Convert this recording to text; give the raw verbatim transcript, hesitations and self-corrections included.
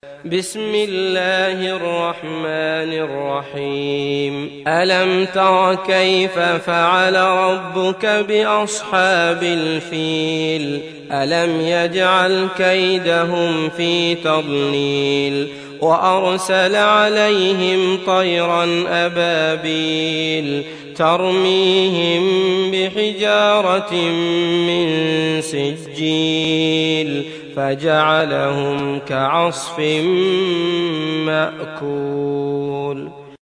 بسم الله الرحمن الرحيم. ألم تر كيف فعل ربك بأصحاب الفيل؟ ألم يجعل كيدهم في تضليل وأرسل عليهم طيرا أبابيل ترميهم بحجارة من سجيل فجعلهم كعصف مأكول.